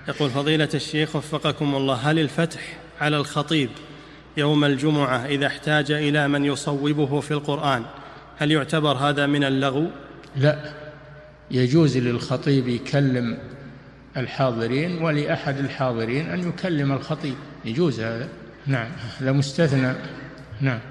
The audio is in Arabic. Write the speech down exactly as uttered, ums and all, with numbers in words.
يقول فضيلة الشيخ وفقكم الله، هل الفتح على الخطيب يوم الجمعة إذا احتاج إلى من يصوبه في القرآن هل يعتبر هذا من اللغو؟ لا، يجوز للخطيب يكلم الحاضرين ولأحد الحاضرين أن يكلم الخطيب، يجوز هذا. نعم، هذا مستثنى. نعم.